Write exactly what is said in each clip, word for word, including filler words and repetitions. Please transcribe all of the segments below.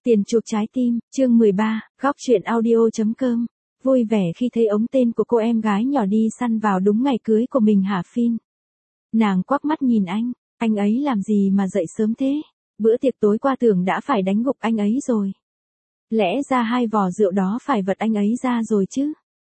Tiền chuộc trái tim, chương mười ba, góc truyện audio.com. Vui vẻ khi thấy ống tên của cô em gái nhỏ đi săn vào đúng ngày cưới của mình hả Phin? Nàng quắc mắt nhìn anh, anh ấy làm gì mà dậy sớm thế? Bữa tiệc tối qua tưởng đã phải đánh gục anh ấy rồi. Lẽ ra hai vò rượu đó phải vật anh ấy ra rồi chứ?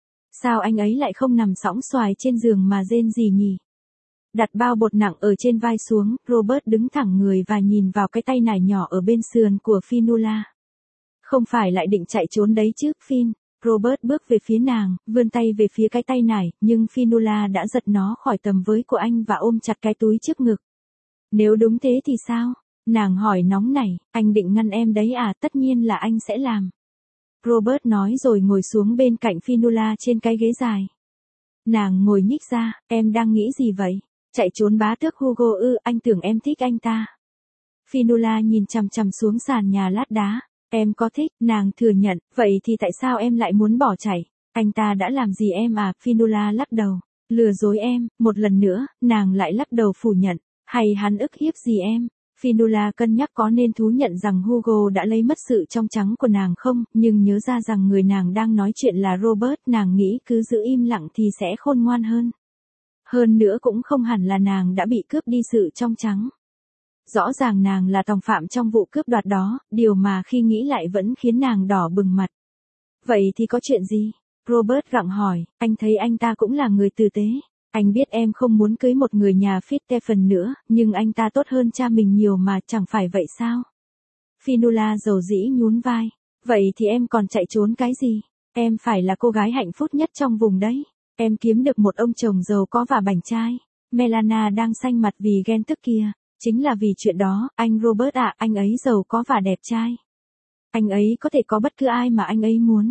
Sao anh ấy lại không nằm sõng xoài trên giường mà rên gì nhỉ? Đặt bao bột nặng ở trên vai xuống, Robert đứng thẳng người và nhìn vào cái tay nải nhỏ ở bên sườn của Fionnuala. Không phải lại định chạy trốn đấy chứ, Phin. Robert bước về phía nàng, vươn tay về phía cái tay nải, nhưng Fionnuala đã giật nó khỏi tầm với của anh và ôm chặt cái túi trước ngực. Nếu đúng thế thì sao? Nàng hỏi nóng nảy, anh định ngăn em đấy à? Tất nhiên là anh sẽ làm. Robert nói rồi ngồi xuống bên cạnh Fionnuala trên cái ghế dài. Nàng ngồi nhích ra, em đang nghĩ gì vậy? Chạy trốn bá tước Hugo ư? Anh tưởng em thích anh ta. Fionnuala nhìn chằm chằm xuống sàn nhà lát đá. Em có thích, nàng thừa nhận, vậy thì tại sao em lại muốn bỏ chạy? Anh ta đã làm gì em à? Fionnuala lắc đầu. Lừa dối em, một lần nữa, nàng lại lắc đầu phủ nhận. Hay hắn ức hiếp gì em? Fionnuala cân nhắc có nên thú nhận rằng Hugo đã lấy mất sự trong trắng của nàng không, nhưng nhớ ra rằng người nàng đang nói chuyện là Robert, nàng nghĩ cứ giữ im lặng thì sẽ khôn ngoan hơn. Hơn nữa cũng không hẳn là nàng đã bị cướp đi sự trong trắng. Rõ ràng nàng là tòng phạm trong vụ cướp đoạt đó, điều mà khi nghĩ lại vẫn khiến nàng đỏ bừng mặt. Vậy thì có chuyện gì? Robert gặng hỏi, anh thấy anh ta cũng là người tử tế. Anh biết em không muốn cưới một người nhà Fitzstephen nữa, nhưng anh ta tốt hơn cha mình nhiều mà, chẳng phải vậy sao? Fionnuala dầu dĩ nhún vai. Vậy thì em còn chạy trốn cái gì? Em phải là cô gái hạnh phúc nhất trong vùng đấy. Em kiếm được một ông chồng giàu có và bảnh trai. Melana đang xanh mặt vì ghen tức kia. Chính là vì chuyện đó, anh Robert ạ, anh ấy giàu có và đẹp trai. Anh ấy có thể có bất cứ ai mà anh ấy muốn.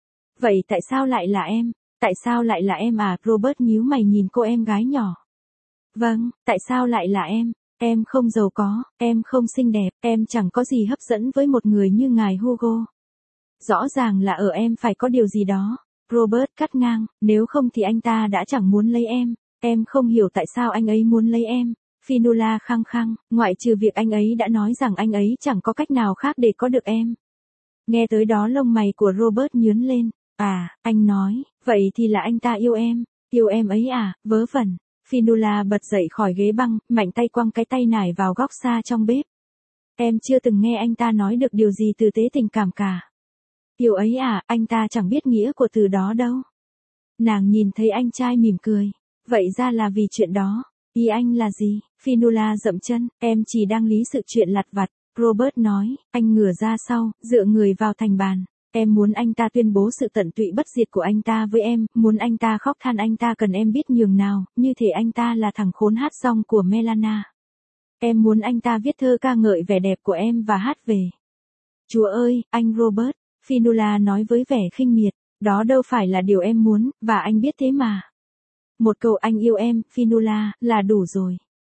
Vậy tại sao lại là em? Tại sao lại là em à? Robert nhíu mày nhìn cô em gái nhỏ. Vâng, tại sao lại là em? Em không giàu có, em không xinh đẹp, em chẳng có gì hấp dẫn với một người như ngài Hugo. Rõ ràng là ở em phải có điều gì đó. Robert cắt ngang, nếu không thì anh ta đã chẳng muốn lấy em. Em không hiểu tại sao anh ấy muốn lấy em. Fionnuala khăng khăng, ngoại trừ việc anh ấy đã nói rằng anh ấy chẳng có cách nào khác để có được em. Nghe tới đó lông mày của Robert nhướng lên. À, anh nói, vậy thì là anh ta yêu em, yêu em ấy à? Vớ vẩn. Fionnuala bật dậy khỏi ghế băng, mạnh tay quăng cái tay nải vào góc xa trong bếp. Em chưa từng nghe anh ta nói được điều gì tử tế tình cảm cả. Yêu ấy à? Anh ta chẳng biết nghĩa của từ đó đâu. Nàng nhìn thấy anh trai mỉm cười. Vậy ra là vì chuyện đó. Ý anh là gì? Fionnuala dậm chân, em chỉ đang lý sự chuyện lặt vặt. Robert nói, anh ngửa ra sau, dựa người vào thành bàn. Em muốn anh ta tuyên bố sự tận tụy bất diệt của anh ta với em, muốn anh ta khóc than anh ta cần em biết nhường nào, như thể anh ta là thằng khốn hát rong của Melana. Em muốn anh ta viết thơ ca ngợi vẻ đẹp của em và hát về. Chúa ơi, anh Robert, Fionnuala nói với vẻ khinh miệt, đó đâu phải là điều em muốn, và anh biết thế mà. Một câu anh yêu em, Fionnuala, là đủ rồi.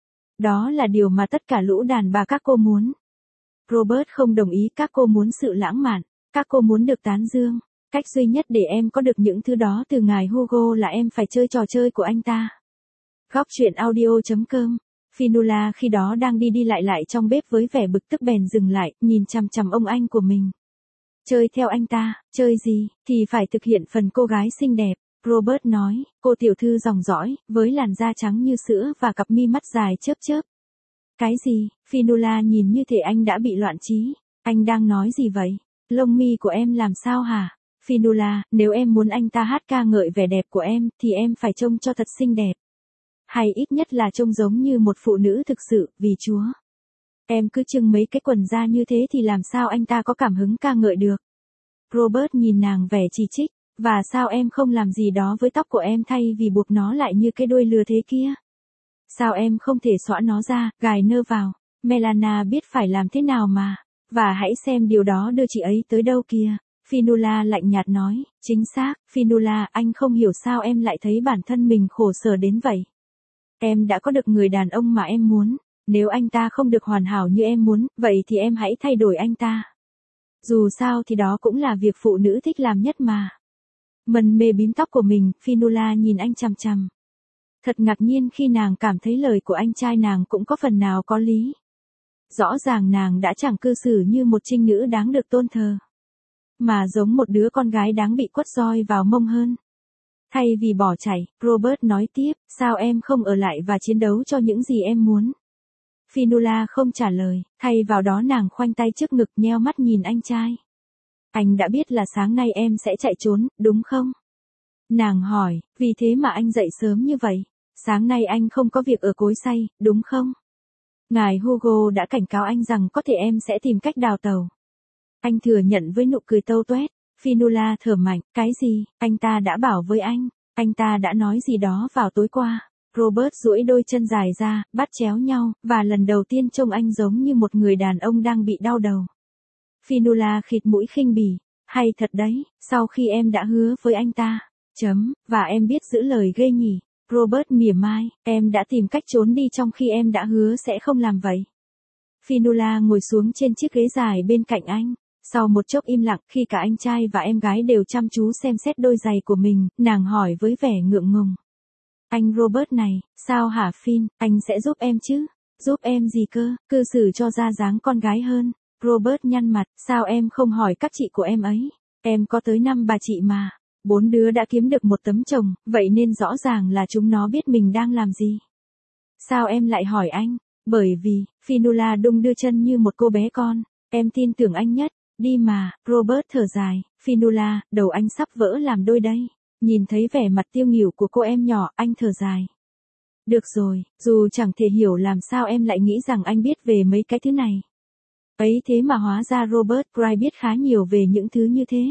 Đó là điều mà tất cả lũ đàn bà các cô muốn. Robert không đồng ý, các cô muốn sự lãng mạn, các cô muốn được tán dương. Cách duy nhất để em có được những thứ đó từ ngài Hugo là em phải chơi trò chơi của anh ta. Góc truyện audio.com. Fionnuala khi đó đang đi đi lại lại trong bếp với vẻ bực tức bèn dừng lại, nhìn chằm chằm ông anh của mình. Chơi theo anh ta, chơi gì, thì phải thực hiện phần cô gái xinh đẹp. Robert nói, cô tiểu thư dòng dõi, với làn da trắng như sữa và cặp mi mắt dài chớp chớp. Cái gì? Fionnuala nhìn như thể anh đã bị loạn trí. Anh đang nói gì vậy? Lông mi của em làm sao hả? Fionnuala, nếu em muốn anh ta hát ca ngợi vẻ đẹp của em, thì em phải trông cho thật xinh đẹp. Hay ít nhất là trông giống như một phụ nữ thực sự, vì Chúa. Em cứ trưng mấy cái quần da như thế thì làm sao anh ta có cảm hứng ca ngợi được? Robert nhìn nàng vẻ chỉ trích. Và sao em không làm gì đó với tóc của em thay vì buộc nó lại như cái đuôi lừa thế kia? Sao em không thể xõa nó ra, gài nơ vào? Melana biết phải làm thế nào mà. Và hãy xem điều đó đưa chị ấy tới đâu kìa. Fionnuala lạnh nhạt nói, chính xác, Fionnuala, anh không hiểu sao em lại thấy bản thân mình khổ sở đến vậy. Em đã có được người đàn ông mà em muốn. Nếu anh ta không được hoàn hảo như em muốn, vậy thì em hãy thay đổi anh ta. Dù sao thì đó cũng là việc phụ nữ thích làm nhất mà. Mân mê bím tóc của mình, Fionnuala nhìn anh chằm chằm. Thật ngạc nhiên khi nàng cảm thấy lời của anh trai nàng cũng có phần nào có lý. Rõ ràng nàng đã chẳng cư xử như một trinh nữ đáng được tôn thờ, mà giống một đứa con gái đáng bị quất roi vào mông hơn. Thay vì bỏ chạy, Robert nói tiếp, sao em không ở lại và chiến đấu cho những gì em muốn? Fionnuala không trả lời, thay vào đó nàng khoanh tay trước ngực nheo mắt nhìn anh trai. Anh đã biết là sáng nay em sẽ chạy trốn, đúng không? Nàng hỏi, vì thế mà anh dậy sớm như vậy. Sáng nay anh không có việc ở cối xay, đúng không? Ngài Hugo đã cảnh cáo anh rằng có thể em sẽ tìm cách đào tàu. Anh thừa nhận với nụ cười tâu tuét. Fionnuala thở mạnh, cái gì, anh ta đã bảo với anh, anh ta đã nói gì đó vào tối qua. Robert duỗi đôi chân dài ra, bắt chéo nhau, và lần đầu tiên trông anh giống như một người đàn ông đang bị đau đầu. Fionnuala khịt mũi khinh bỉ, hay thật đấy, sau khi em đã hứa với anh ta, chấm, và em biết giữ lời ghê nhỉ. Robert mỉa mai, em đã tìm cách trốn đi trong khi em đã hứa sẽ không làm vậy. Fionnuala ngồi xuống trên chiếc ghế dài bên cạnh anh. Sau một chốc im lặng, khi cả anh trai và em gái đều chăm chú xem xét đôi giày của mình, nàng hỏi với vẻ ngượng ngùng. Anh Robert này, sao hả Finn, anh sẽ giúp em chứ? Giúp em gì cơ, cư xử cho ra dáng con gái hơn. Robert nhăn mặt, sao em không hỏi các chị của em ấy? Em có tới năm bà chị mà. Bốn đứa đã kiếm được một tấm chồng, vậy nên rõ ràng là chúng nó biết mình đang làm gì. Sao em lại hỏi anh? Bởi vì, Fionnuala đung đưa chân như một cô bé con. Em tin tưởng anh nhất. Đi mà, Robert thở dài, Fionnuala, đầu anh sắp vỡ làm đôi đây. Nhìn thấy vẻ mặt tiêu nghỉu của cô em nhỏ, anh thở dài. Được rồi, dù chẳng thể hiểu làm sao em lại nghĩ rằng anh biết về mấy cái thứ này. Ấy thế mà hóa ra Robert Cry biết khá nhiều về những thứ như thế.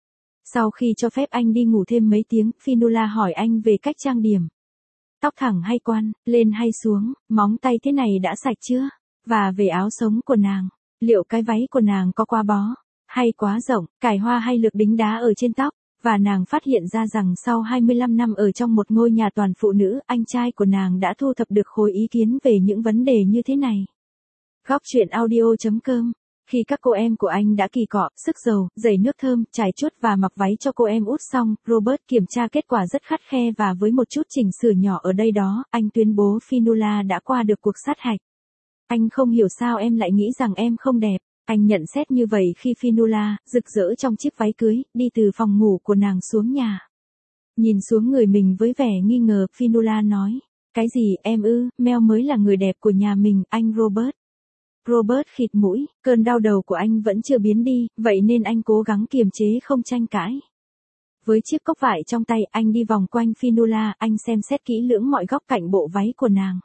Sau khi cho phép anh đi ngủ thêm mấy tiếng, Fionnuala hỏi anh về cách trang điểm. Tóc thẳng hay quăn, lên hay xuống, móng tay thế này đã sạch chưa? Và về áo sống của nàng. Liệu cái váy của nàng có quá bó, hay quá rộng, cài hoa hay lược đính đá ở trên tóc, và nàng phát hiện ra rằng sau hai mươi lăm năm ở trong một ngôi nhà toàn phụ nữ, anh trai của nàng đã thu thập được khối ý kiến về những vấn đề như thế này. Góc truyện audio chấm com. Khi các cô em của anh đã kỳ cọ, sức dầu, dày nước thơm, chải chuốt và mặc váy cho cô em út xong, Robert kiểm tra kết quả rất khắt khe và với một chút chỉnh sửa nhỏ ở đây đó, anh tuyên bố Fionnuala đã qua được cuộc sát hạch. Anh không hiểu sao em lại nghĩ rằng em không đẹp. Anh nhận xét như vậy khi Fionnuala, rực rỡ trong chiếc váy cưới, đi từ phòng ngủ của nàng xuống nhà. Nhìn xuống người mình với vẻ nghi ngờ, Fionnuala nói. Cái gì em ư, Mel mới là người đẹp của nhà mình, anh Robert. Robert khịt mũi, cơn đau đầu của anh vẫn chưa biến đi, vậy nên anh cố gắng kiềm chế không tranh cãi. Với chiếc cốc vải trong tay, anh đi vòng quanh Fionnuala, anh xem xét kỹ lưỡng mọi góc cạnh bộ váy của nàng.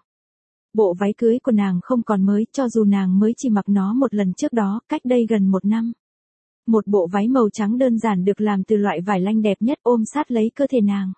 Bộ váy cưới của nàng không còn mới, cho dù nàng mới chỉ mặc nó một lần trước đó, cách đây gần một năm. Một bộ váy màu trắng đơn giản được làm từ loại vải lanh đẹp nhất ôm sát lấy cơ thể nàng.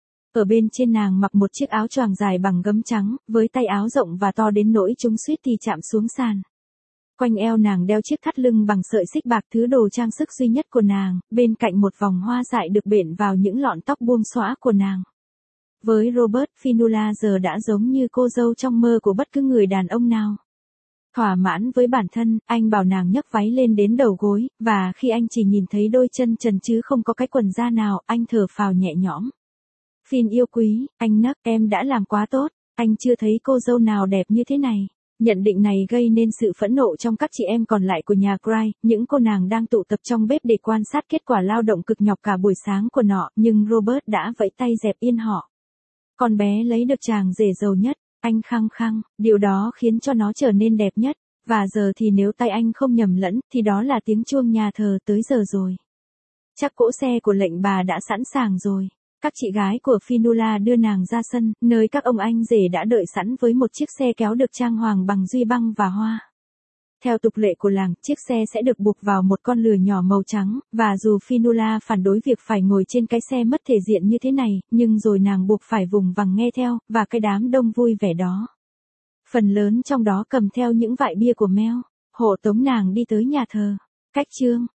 Ở bên trên nàng mặc một chiếc áo choàng dài bằng gấm trắng, với tay áo rộng và to đến nỗi chúng suýt thì chạm xuống sàn. Quanh eo nàng đeo chiếc thắt lưng bằng sợi xích bạc, thứ đồ trang sức duy nhất của nàng, bên cạnh một vòng hoa dại được bện vào những lọn tóc buông xõa của nàng. Với Robert, Fionnuala giờ đã giống như cô dâu trong mơ của bất cứ người đàn ông nào. Thỏa mãn với bản thân, anh bảo nàng nhấc váy lên đến đầu gối, và khi anh chỉ nhìn thấy đôi chân trần chứ không có cái quần da nào, anh thở phào nhẹ nhõm. Finn yêu quý, anh nấc, em đã làm quá tốt, anh chưa thấy cô dâu nào đẹp như thế này. Nhận định này gây nên sự phẫn nộ trong các chị em còn lại của nhà Cry, những cô nàng đang tụ tập trong bếp để quan sát kết quả lao động cực nhọc cả buổi sáng của nọ, nhưng Robert đã vẫy tay dẹp yên họ. Con bé lấy được chàng rể giàu nhất, anh khăng khăng, điều đó khiến cho nó trở nên đẹp nhất, và giờ thì nếu tay anh không nhầm lẫn, thì đó là tiếng chuông nhà thờ tới giờ rồi. Chắc cỗ xe của lệnh bà đã sẵn sàng rồi. Các chị gái của Fionnuala đưa nàng ra sân, nơi các ông anh rể đã đợi sẵn với một chiếc xe kéo được trang hoàng bằng duy băng và hoa. Theo tục lệ của làng, chiếc xe sẽ được buộc vào một con lừa nhỏ màu trắng, và dù Fionnuala phản đối việc phải ngồi trên cái xe mất thể diện như thế này, nhưng rồi nàng buộc phải vùng vằng nghe theo, và cái đám đông vui vẻ đó. Phần lớn trong đó cầm theo những vại bia của Mel, hộ tống nàng đi tới nhà thờ. Cách chương